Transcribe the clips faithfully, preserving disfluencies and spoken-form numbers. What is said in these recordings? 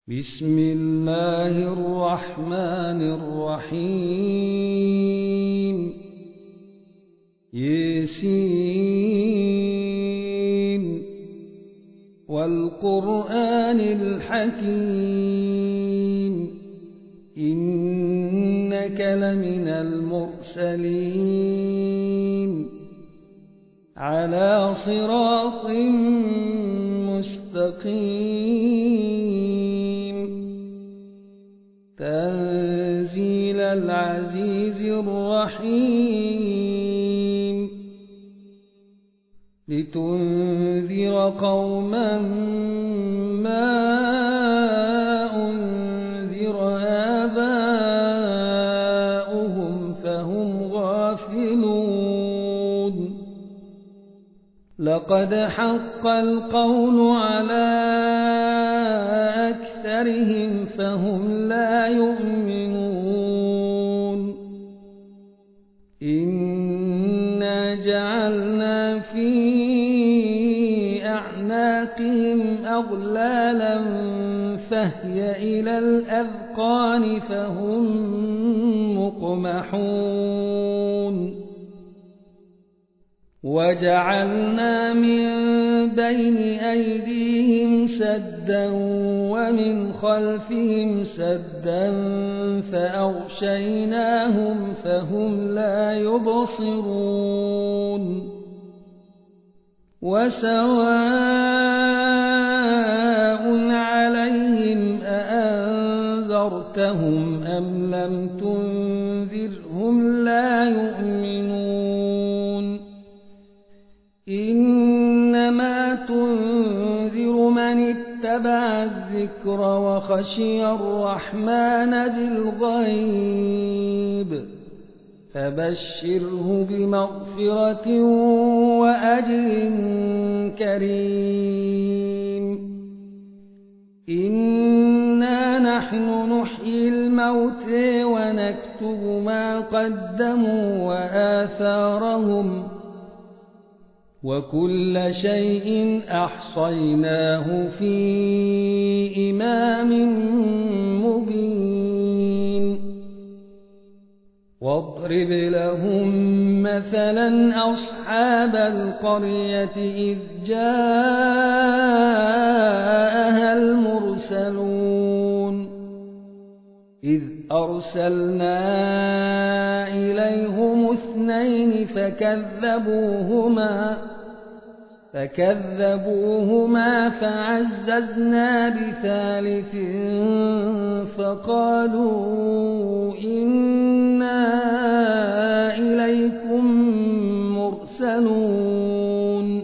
بسم الله الرحمن الرحيم ياسين والقرآن الحكيم إنك لمن المرسلين على صراط مستقيم تنزيل العزيز الرحيم لتنذر قوما ما أنذر آباؤهم فهم غافلون لقد حق القول على أكثرهم فهم لا يؤمنون إنا جعلنا في أعناقهم أغلالا فهي إلى الأذقان فهم مقمحون وجعلنا من بين أيديهم سدا ومن خلفهم سدا فأغشيناهم فهم لا يبصرون وسواء عليهم أأنذرتهم أم لم تنذرهم لا يؤمنون إنما تنذر من اتبع الذكر وخشي الرحمن بالغيب فبشره بمغفرة وأجر كريم إنا نحن نحيي الموتى ونكتب ما قدموا وآثارهم وكل شيء أحصيناه في إمام مبين واضرب لهم مثلا أصحاب القرية إذ جاءها المرسلون إذ أرسلنا إليهم اثنين فكذبوهما فكذبوهما فعززنا بثالث فقالوا إنا إليكم مرسلون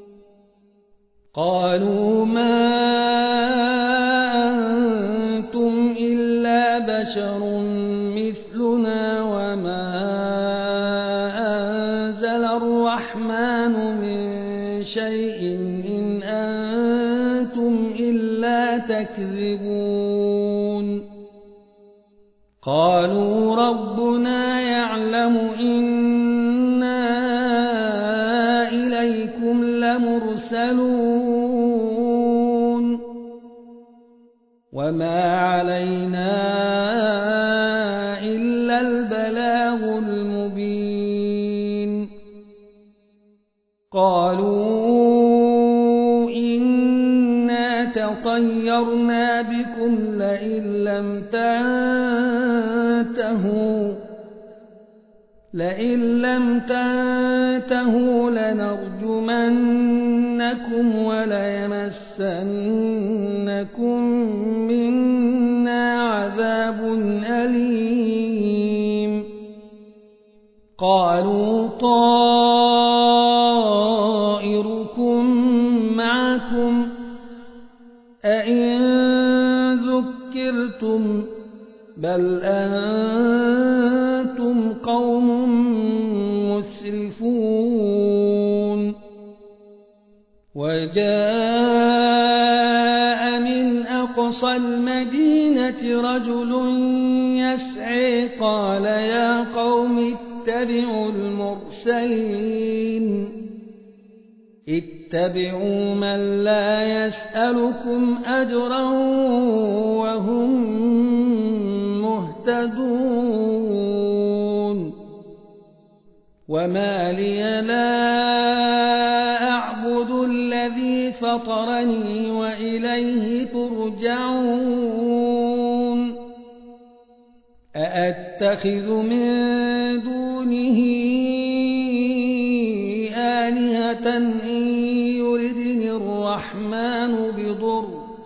قالوا ما أنتم إلا بشر مثلنا وما أنزل الرحمن من شيء إن أنتم إلا تكذبون قالوا ربنا يعلم إنا إليكم لمرسلون وما علينا إلا البلاغ المبين قالوا إنا تطيرنا بكم لئن لم تنتهوا لئن لم تنتهوا لنرجمنكم وليمسنكم منا عذاب أليم قالوا طائركم معكم أئن ذكرتم بل أنتم قوم مسرفون وجاء من أقصى المدينة رجل يسعى قال يا قوم اتبعوا المرسلين اتبعوا من لا يسألكم أجرا وما لي لا أعبد الذي فطرني وإليه ترجعون أأتخذ من دونه آلهة إن يردني الرحمن بضر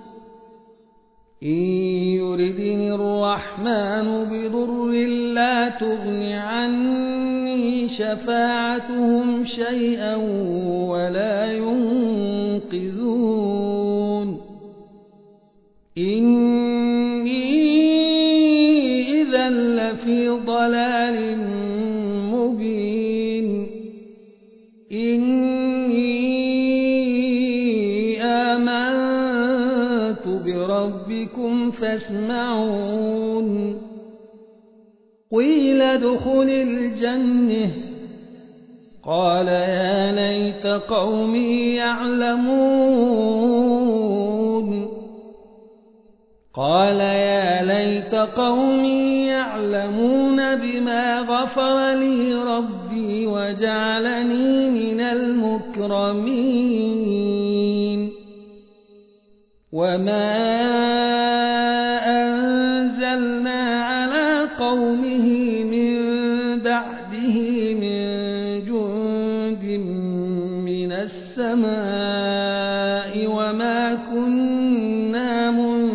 إن يردني الرحمن بضر لا تغن عني شفاعتهم شيئا ولا ينقذون إني إذا لفي ضلال مبين إني آمنت بربكم فاسمعون قيل ادخل الجنة قال يا ليت قومي يعلمون قال يا ليت قومي يعلمون بما غفر لي ربي وجعلني من المكرمين وما أنزلنا على قومه من بعده من جند من السماء وما كنا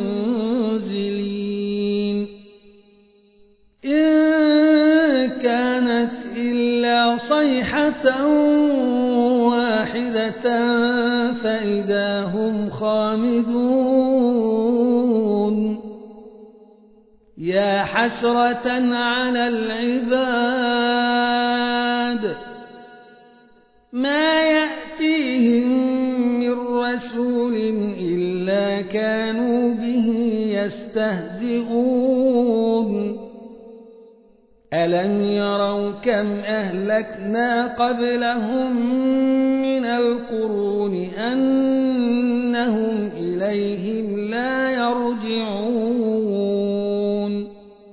منزلين إن كانت إلا صيحة واحدة فإذا هم خامدون يا حسرة على العباد ما يأتيهم من رسول إلا كانوا به يستهزئون ألم يروا كم أهلكنا قبلهم من القرون أنهم إليهم لا يرجعون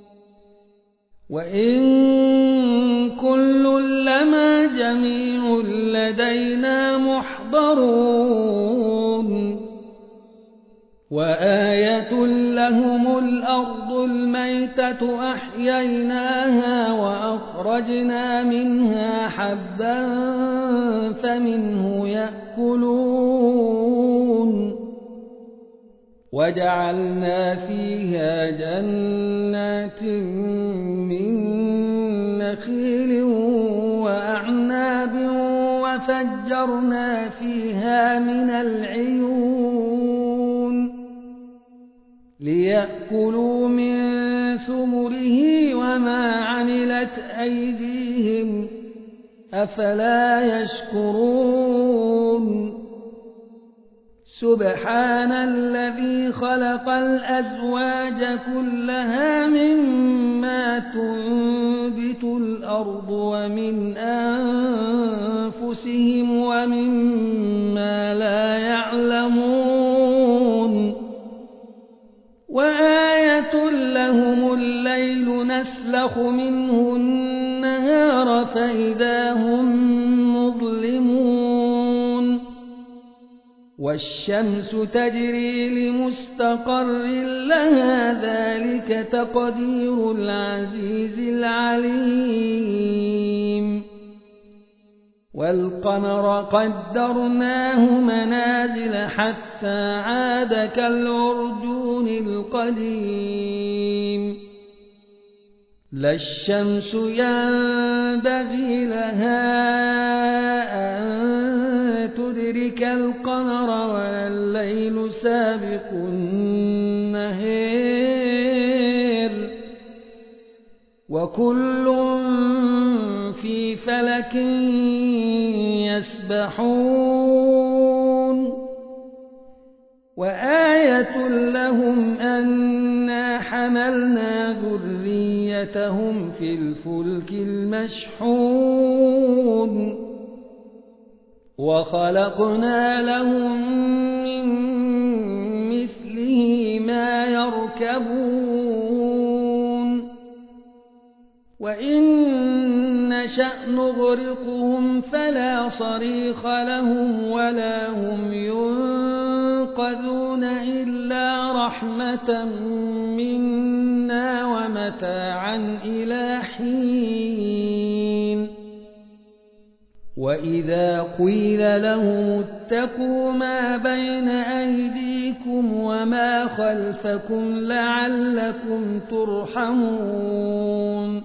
وإن كل لما جميع لدينا محضرون وآية لهم الأرض الميتة أحييناها وأخرجنا منها حبا فمنه يأكلون وجعلنا فيها جنات من نخيل وأعناب وفجرنا فيها من العيون ليأكلوا من ثمره وما عملت أيديهم أفلا يشكرون سبحان الذي خلق الأزواج كلها مما تنبت الأرض ومن أنفسهم ومما لا يعلمون وآية لهم الليل نسلخ منه النهار فإذا هم مظلمون والشمس تجري لمستقر لها ذلك تقدير العزيز العليم والقمر قدرناه منازل حتى عاد كالعرجون القديم لا الشمس ينبغي لها أن تدرك القمر ولا الليل سابق النهار وكل في فلك يسبحون وآية لهم أنا حملنا ذريتهم في الفلك المشحون وخلقنا لهم من مثله ما يركبون وإن نشأ نغرقهم فلا صريخ لهم ولا هم ينقذون إلا رحمة منا ومتاعا إلى حين وإذا قيل لهم اتقوا ما بين أيديكم وما خلفكم لعلكم ترحمون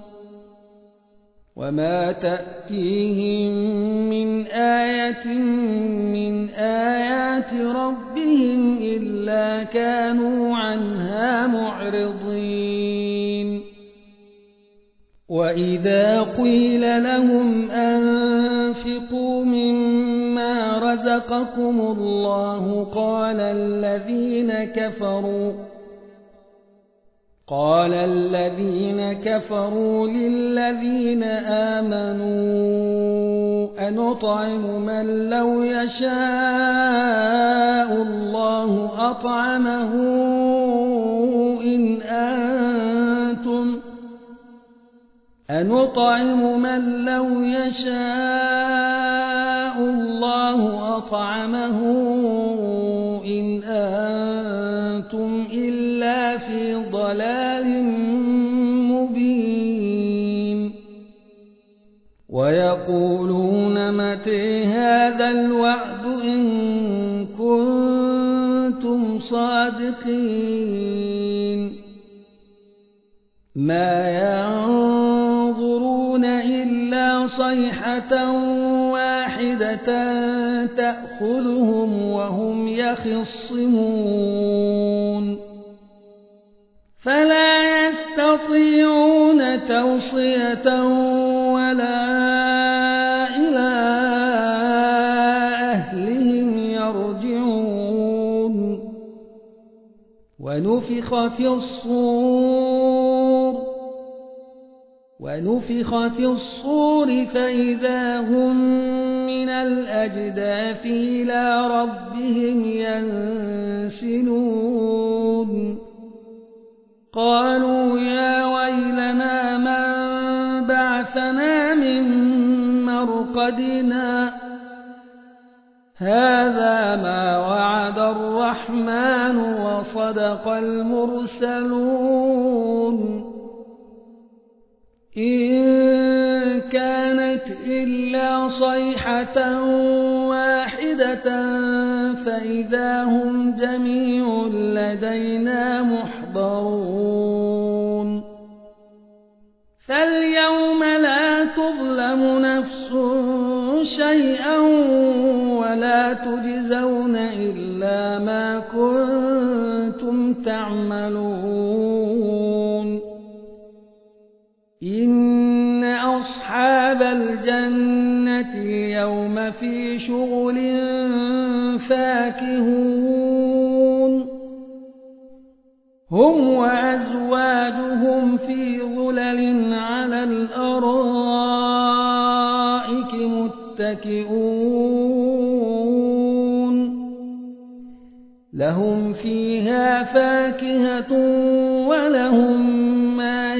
وما تأتيهم من آية من آيات ربهم إلا كانوا عنها معرضين وإذا قيل لهم أنفقوا مما رزقكم الله قال الذين كفروا قال الذين كفروا للذين آمنوا أنطعم من لو يشاء الله أطعمه إن أنتم أنطعم من لو يشاء الله أطعمه إن أنتم إلا في ضلال مبين ويقولون متى هذا الوعد إن كنتم صادقين ما ينظرون إلا صيحة واحدة تأخذهم وهم يخصمون فلا يستطيعون توصية ولا إلى أهلهم يرجعون ونفخ في الصور ونفخ في الصور فإذا هم من الأجداث إلى ربهم ينسلون قالوا يا ويلنا من بعثنا من مرقدنا هذا ما وعد الرحمن وصدق المرسلون إن كانت إلا صيحة واحدة فإذا هم جميع لدينا محضرون فاليوم لا تظلم نفس شيئا ولا تجزون إلا ما كنتم تعملون إن أصحاب الجنة اليوم في شغل فاكهون هم وأزواجهم في ظلل على الأرائك متكئون لهم فيها فاكهة ولهم ما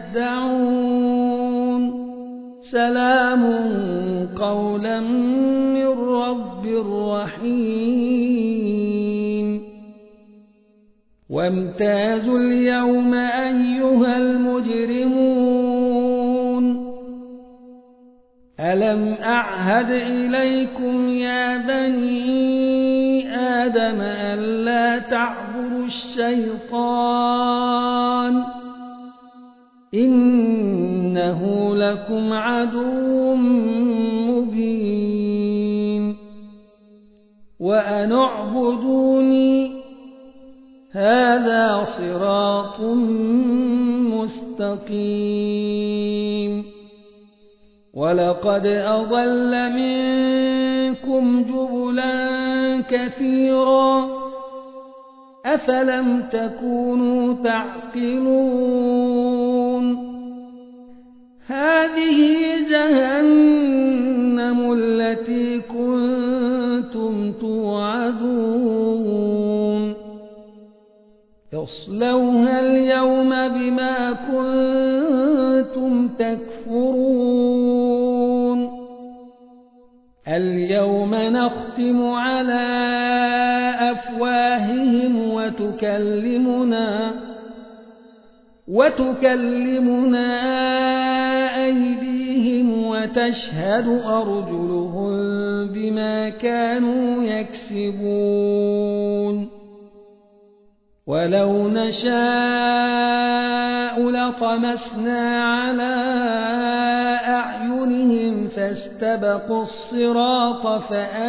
يدعون سلام قولا من رب رحيم وامتازوا اليوم أيها المجرمون ألم أعهد إليكم يا بني آدم ألا تعبدوا الشيطان إنه لكم عدو مبين وأن اعبدوني هذا صراط مستقيم ولقد أضل منكم جبلا كثيرا أفلم تكونوا تعقلون هذه جهنم التي كنتم توعدون اصلوها اليوم بما كنتم تكفرون اليوم نختم على أفواههم وتكلمنا وتكلمنا أيديهم وتشهد أرجلهم بما كانوا يكسبون ولو نشاء لطمسنا على أعينهم فاستبقوا الصراط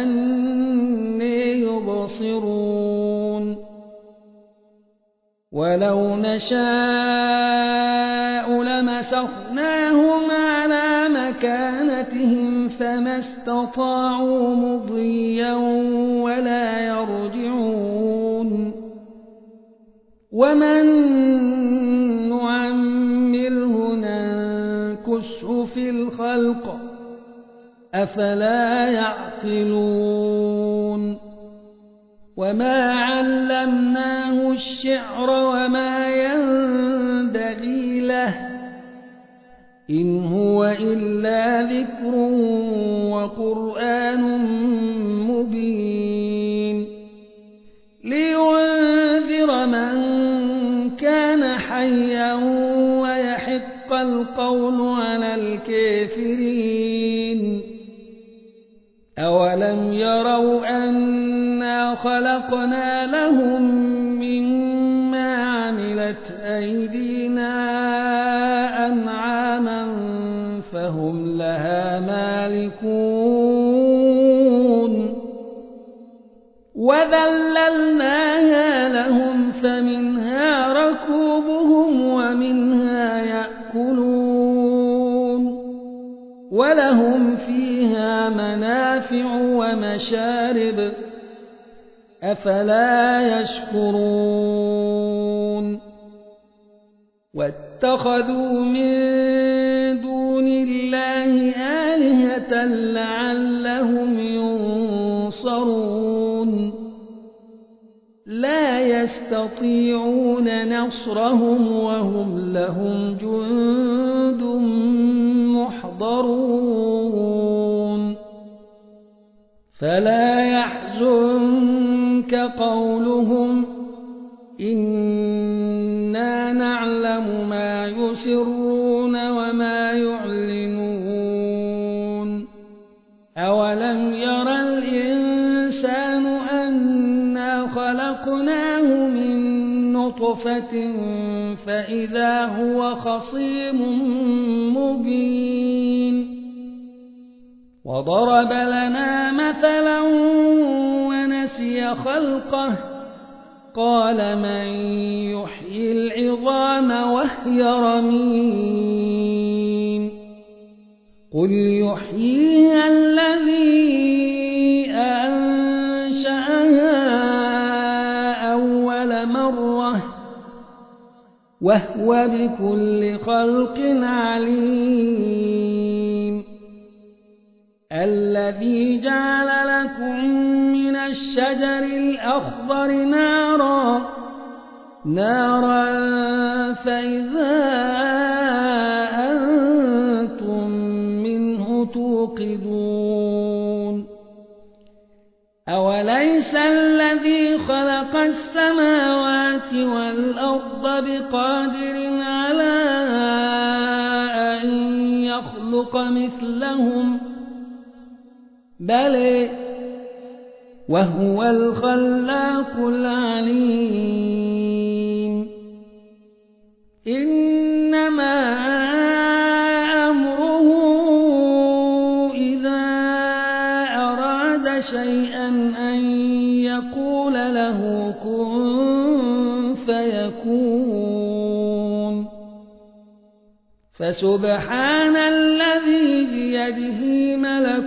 فأنى يبصرون ولو نشاء لمسخناهم على مكانتهم فما استطاعوا مضيا ولا يرجعون ومن نعمره ننكسه في الخلق أفلا يعقلون وما علمناه الشعر وما ينبغي له إن هو إلا ذكر وقرآن مبين لينذر من كان حيا ويحق القول على الكافرين أولم يروا أنا خلقنا لهم مما عملت أيدينا أنعاما فهم لها مالكون وذللناها لهم فمنها ركوبهم ومنها يأكلون ولهم فيها منافع ومشارب أفلا يشكرون واتخذوا من دون الله آلهة لعلهم ينصرون لا يستطيعون نصرهم وهم لهم جند محضرون فلا يحزنك قولهم إنا نعلم ما يسرون وما يعلنون أولم ير الإنسان أنا خلقناه من نطفة فإذا هو خصيم مبين وضرب لنا مثلا ونسي خلقه قال من يحيي العظام وهي رميم قل يحييها الذي أنشأها أول مرة وهو بكل خلق عليم الذي جعل لكم من الشجر الأخضر نارا نارا فإذا أنتم منه توقدون أوليس الذي خلق السماوات والأرض بقادر على أن يخلق مثلهم بل وهو الخلاق العليم إنما أمره إذا أراد شيئا أن يقول له كن فيكون فسبحان الذي بيده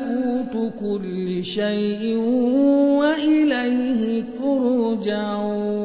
ملكوت كل شيء وإليه ترجعون